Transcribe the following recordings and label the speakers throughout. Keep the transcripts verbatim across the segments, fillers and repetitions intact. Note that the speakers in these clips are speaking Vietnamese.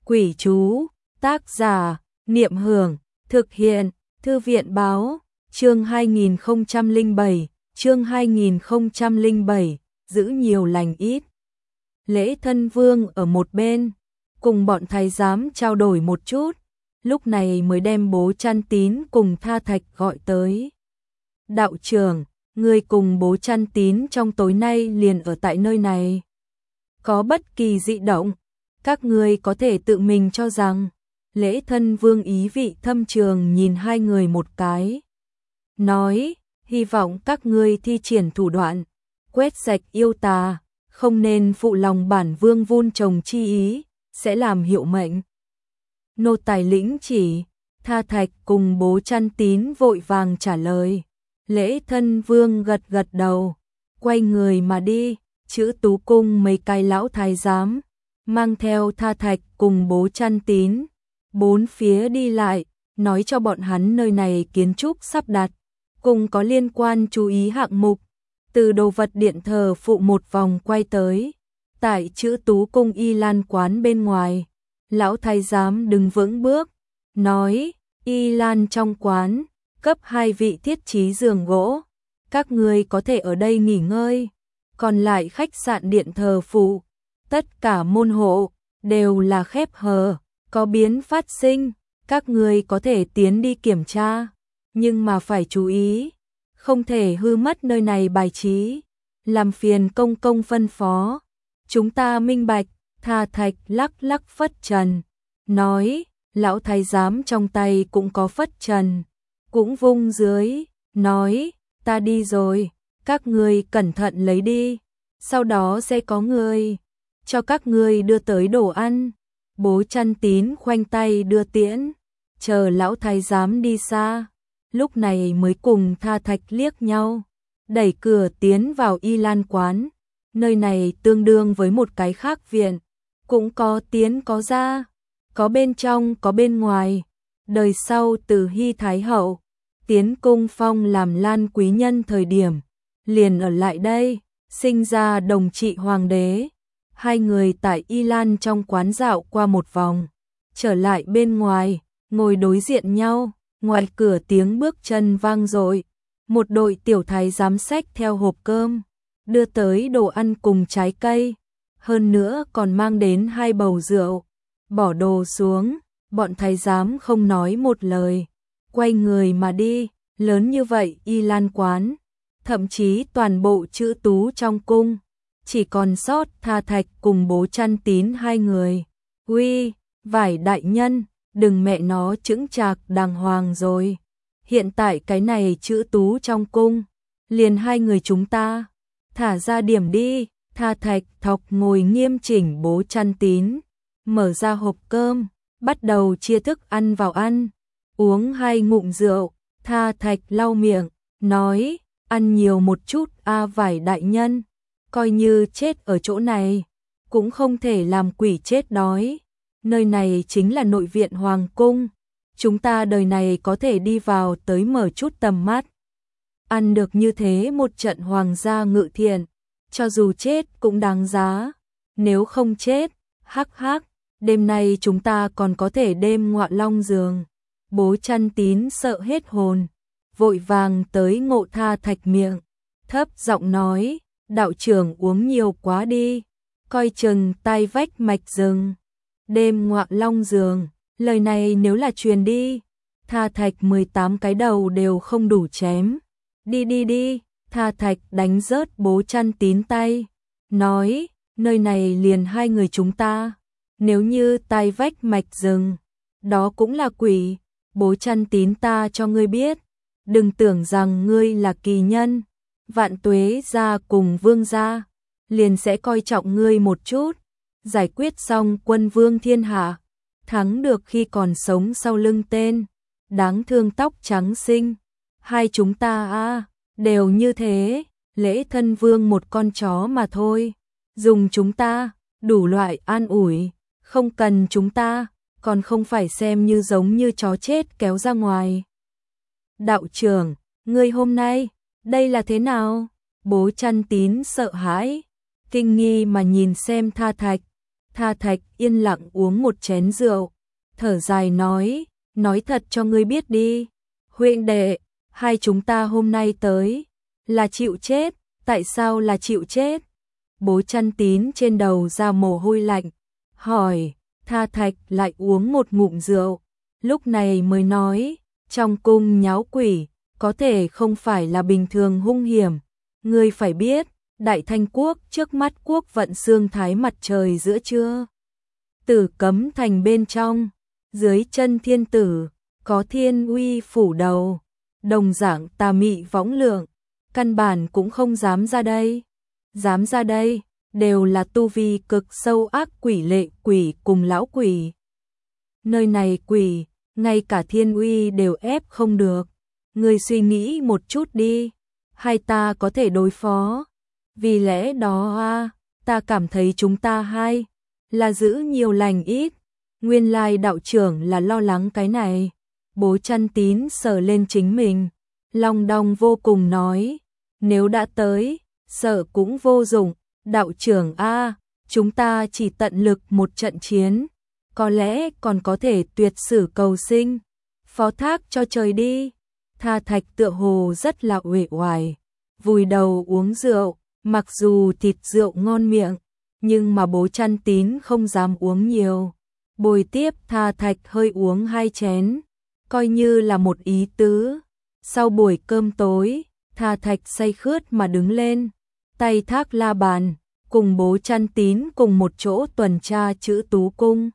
Speaker 1: Quỷ chú, tác giả, Niệm Hưởng, thực hiện, Thư viện báo, chương hai nghìn không trăm lẻ bảy, chương hai nghìn không trăm lẻ bảy, giữ nhiều lành ít. Lễ Thân Vương ở một bên, cùng bọn thái giám trao đổi một chút, lúc này mới đem Bố Chăn Tín cùng Tha Thạch gọi tới. Đạo trưởng, người cùng Bố Chăn Tín trong tối nay liền ở tại nơi này. Có bất kỳ dị động, các người có thể tự mình cho rằng. Lễ Thân Vương ý vị thâm trường nhìn hai người một cái. Nói, hy vọng các ngươi thi triển thủ đoạn, quét sạch yêu tà, không nên phụ lòng bản vương vun trồng chi ý, sẽ làm hiệu mệnh. Nô tài lĩnh chỉ, Tha Thạch cùng Bố Chăn Tín vội vàng trả lời. Lễ Thân Vương gật gật đầu, quay người mà đi, Chữ Tú cung mấy cái lão thái giám, mang theo Tha Thạch cùng Bố Chăn Tín, bốn phía đi lại, nói cho bọn hắn nơi này kiến trúc sắp đặt, cùng có liên quan chú ý hạng mục, từ đồ vật điện thờ phụ một vòng quay tới, tại Chữ Tú cung Y Lan quán bên ngoài, lão thái giám đứng vững bước, nói, Y Lan trong quán, cấp hai vị thiết trí giường gỗ, các người có thể ở đây nghỉ ngơi, còn lại khách sạn điện thờ phụ, tất cả môn hộ, đều là khép hờ, có biến phát sinh, các người có thể tiến đi kiểm tra, nhưng mà phải chú ý, không thể hư mất nơi này bài trí, làm phiền công công phân phó, chúng ta minh bạch. Tha Thạch lắc lắc phất trần, nói, lão thái giám trong tay cũng có phất trần, cũng vung dưới, nói, ta đi rồi, các ngươi cẩn thận lấy đi, sau đó sẽ có người cho các ngươi đưa tới đồ ăn. Bố Chăn Tín khoanh tay đưa tiễn, chờ lão thái giám đi xa, lúc này mới cùng Tha Thạch liếc nhau, đẩy cửa tiến vào Y Lan quán, nơi này tương đương với một cái khác viện, cũng có tiến có ra, có bên trong có bên ngoài, đời sau từ Hy Thái Hậu, tiến cung phong làm Lan quý nhân thời điểm, liền ở lại đây, sinh ra đồng trị hoàng đế. Hai người tại Y Lan trong quán dạo qua một vòng, trở lại bên ngoài, ngồi đối diện nhau, ngoài cửa tiếng bước chân vang dội, một đội tiểu thái giám xách theo hộp cơm, đưa tới đồ ăn cùng trái cây, hơn nữa còn mang đến hai bầu rượu, bỏ đồ xuống, bọn thái giám không nói một lời, quay người mà đi, lớn như vậy Y Lan quán, thậm chí toàn bộ Chữ Tú trong cung. Chỉ còn sót Tha Thạch cùng Bố Chăn Tín hai người. Uy, Vải đại nhân, đừng mẹ nó chững chạc đàng hoàng rồi. Hiện tại cái này Chữ Tú trong cung, liền hai người chúng ta. Thả ra điểm đi. Tha Thạch thọc ngồi nghiêm chỉnh Bố Chăn Tín, mở ra hộp cơm, bắt đầu chia thức ăn vào ăn. Uống hai ngụm rượu, Tha Thạch lau miệng, nói, ăn nhiều một chút a Vải đại nhân. Coi như chết ở chỗ này, cũng không thể làm quỷ chết đói. Nơi này chính là nội viện hoàng cung, chúng ta đời này có thể đi vào tới mở chút tầm mắt. Ăn được như thế một trận hoàng gia ngự thiện, cho dù chết cũng đáng giá. Nếu không chết, hắc hắc, đêm nay chúng ta còn có thể đêm ngọa long giường. Bố Chăn Tín sợ hết hồn, vội vàng tới ngộ Tha Thạch miệng, thấp giọng nói, đạo trưởng uống nhiều quá đi, coi chừng tai vách mạch rừng. Đêm ngọa long giường, lời này nếu là truyền đi, Tha Thạch mười tám cái đầu đều không đủ chém. Đi đi đi, Tha Thạch đánh rớt Bố Chăn Tín tay, nói, nơi này liền hai người chúng ta, nếu như tai vách mạch rừng, đó cũng là quỷ. Bố Chăn Tín, ta cho ngươi biết, đừng tưởng rằng ngươi là kỳ nhân. Vạn Tuế gia cùng Vương gia liền sẽ coi trọng ngươi một chút, giải quyết xong quân vương thiên hạ, thắng được khi còn sống sau lưng tên, đáng thương tóc trắng xinh, hai chúng ta a đều như thế, Lễ Thân Vương một con chó mà thôi, dùng chúng ta, đủ loại an ủi, không cần chúng ta, còn không phải xem như giống như chó chết kéo ra ngoài. Đạo trưởng, ngươi hôm nay đây là thế nào? Bố Chăn Tín sợ hãi, kinh nghi mà nhìn xem Tha Thạch. Tha Thạch yên lặng uống một chén rượu, thở dài nói, nói thật cho ngươi biết đi, huynh đệ, hai chúng ta hôm nay tới, là chịu chết, tại sao là chịu chết? Bố Chăn Tín trên đầu ra mồ hôi lạnh, hỏi, Tha Thạch lại uống một ngụm rượu, lúc này mới nói, trong cung nháo quỷ, có thể không phải là bình thường hung hiểm, ngươi phải biết, Đại Thanh quốc trước mắt quốc vận xương thái mặt trời giữa trưa. Tử cấm thành bên trong, dưới chân thiên tử, có thiên uy phủ đầu, đồng dạng tà mị võng lượng, căn bản cũng không dám ra đây. Dám ra đây, đều là tu vi cực sâu ác quỷ lệ quỷ cùng lão quỷ. Nơi này quỷ, ngay cả thiên uy đều ép không được. Ngươi suy nghĩ một chút đi, hai ta có thể đối phó. Vì lẽ đó a, ta cảm thấy chúng ta hai là giữ nhiều lành ít. Nguyên lai đạo trưởng là lo lắng cái này. Bố Chăn Tín sờ lên chính mình, long đong vô cùng nói, nếu đã tới, sợ cũng vô dụng, đạo trưởng a, chúng ta chỉ tận lực một trận chiến, có lẽ còn có thể tuyệt sử cầu sinh, phó thác cho trời đi. Tha Thạch tựa hồ rất là uể oải, vùi đầu uống rượu, mặc dù thịt rượu ngon miệng, nhưng mà Bố Chăn Tín không dám uống nhiều. Bồi tiếp Tha Thạch hơi uống hai chén, coi như là một ý tứ. Sau buổi cơm tối, Tha Thạch say khướt mà đứng lên, tay thác la bàn, cùng Bố Chăn Tín cùng một chỗ tuần tra Chữ Tú Cung.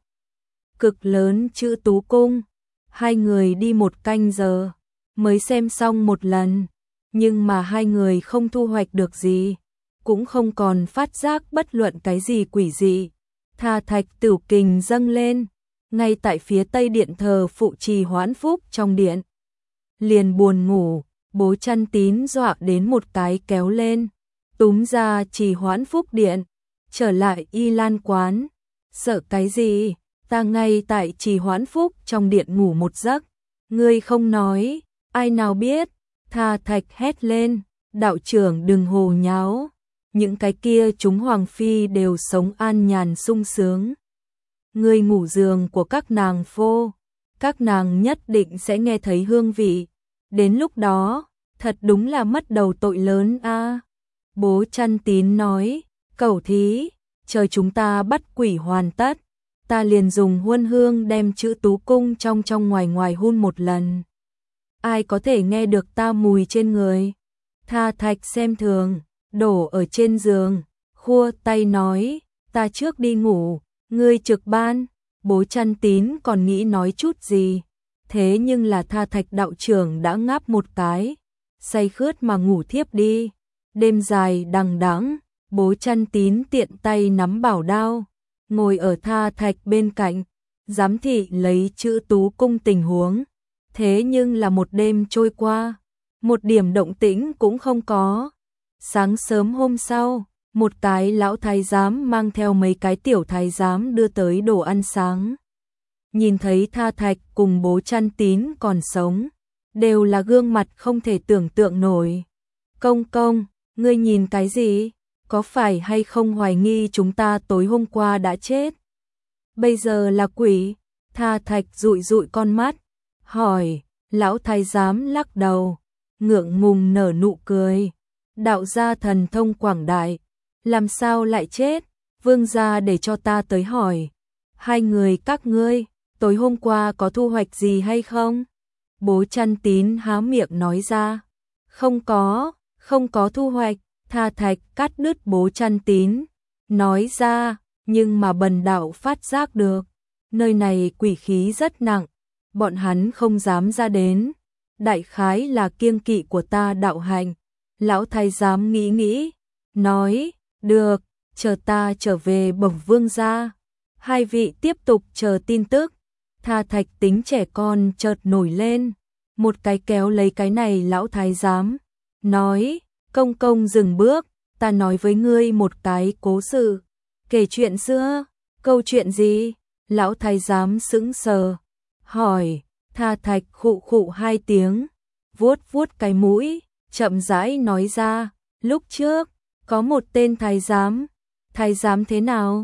Speaker 1: Cực lớn Chữ Tú Cung, hai người đi một canh giờ, mới xem xong một lần, nhưng mà hai người không thu hoạch được gì, cũng không còn phát giác bất luận cái gì quỷ dị. Tha Thạch Tửu Kình dâng lên, ngay tại phía tây điện thờ phụ trì Hoán Phúc trong điện. Liền buồn ngủ, Bố Chăn Tín dọa đến một cái kéo lên, túm ra trì Hoán Phúc điện, trở lại Y Lan quán. Sợ cái gì, ta ngay tại trì Hoán Phúc trong điện ngủ một giấc, ngươi không nói, ai nào biết. Tha Thạch hét lên, đạo trưởng đừng hồ nháo, những cái kia chúng hoàng phi đều sống an nhàn sung sướng. Ngươi ngủ giường của các nàng phô, các nàng nhất định sẽ nghe thấy hương vị, đến lúc đó, thật đúng là mất đầu tội lớn a. Bố Chăn Tín nói, cẩu thí, chờ chúng ta bắt quỷ hoàn tất, ta liền dùng huân hương đem Chữ Tú Cung trong trong ngoài ngoài hun một lần. Ai có thể nghe được ta mùi trên người? Tha Thạch xem thường, đổ ở trên giường, khua tay nói, ta trước đi ngủ, ngươi trực ban. Bố Chăn Tín còn nghĩ nói chút gì, thế nhưng là Tha Thạch đạo trưởng đã ngáp một cái, say khướt mà ngủ thiếp đi. Đêm dài đằng đẵng, Bố Chăn Tín tiện tay nắm bảo đao, ngồi ở Tha Thạch bên cạnh, giám thị lấy Chữ Tú Cung tình huống. Thế nhưng là một đêm trôi qua, một điểm động tĩnh cũng không có. Sáng sớm hôm sau, một cái lão thái giám mang theo mấy cái tiểu thái giám đưa tới đồ ăn sáng. Nhìn thấy Tha Thạch cùng Bố Chăn Tín còn sống, đều là gương mặt không thể tưởng tượng nổi. Công công, ngươi nhìn cái gì? Có phải hay không hoài nghi chúng ta tối hôm qua đã chết? Bây giờ là quỷ? Tha Thạch dụi dụi con mắt, hỏi. Lão thái giám lắc đầu, ngượng ngùng nở nụ cười. Đạo gia thần thông quảng đại, làm sao lại chết? Vương gia để cho ta tới hỏi. Hai người các ngươi, tối hôm qua có thu hoạch gì hay không? Bố Chăn Tín há miệng nói ra. Không có, không có thu hoạch. Tha Thạch cắt đứt Bố Chăn Tín, nói ra, nhưng mà bần đạo phát giác được. Nơi này quỷ khí rất nặng, bọn hắn không dám ra đến. Đại khái là kiêng kỵ của ta đạo hành. Lão thái giám nghĩ nghĩ, nói, được, chờ ta trở về bẩm vương gia. Hai vị tiếp tục chờ tin tức. Tha Thạch tính trẻ con chợt nổi lên, một cái kéo lấy cái này lão thái giám, nói, công công dừng bước, ta nói với ngươi một cái cố sự, kể chuyện xưa. Câu chuyện gì? Lão thái giám sững sờ, hỏi. Tha Thạch khụ khụ hai tiếng, vuốt vuốt cái mũi, chậm rãi nói ra, lúc trước, có một tên thái giám. Thái giám thế nào?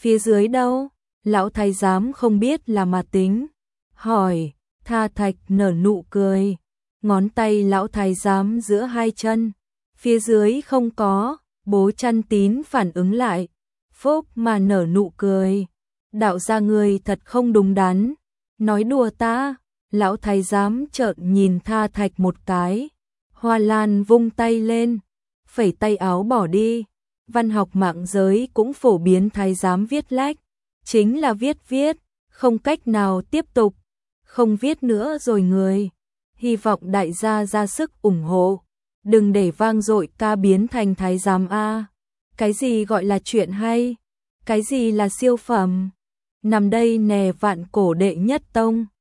Speaker 1: Phía dưới đâu? Lão thái giám không biết là mà tính. Hỏi, Tha Thạch nở nụ cười. Ngón tay lão thái giám giữa hai chân. Phía dưới không có, Bố Chăn Tín phản ứng lại. Phúc mà nở nụ cười. Đạo gia người thật không đúng đắn. Nói đùa ta. Lão thái giám trợn nhìn Tha Thạch một cái. Hoa Lan vung tay lên. Phẩy tay áo bỏ đi. Văn học mạng giới cũng phổ biến thái giám viết lách. Chính là viết viết. Không cách nào tiếp tục. Không viết nữa rồi người. Hy vọng đại gia ra sức ủng hộ. Đừng để vang dội ca biến thành thái giám A. Cái gì gọi là chuyện hay? Cái gì là siêu phẩm? Nằm đây nè vạn cổ đệ nhất tông.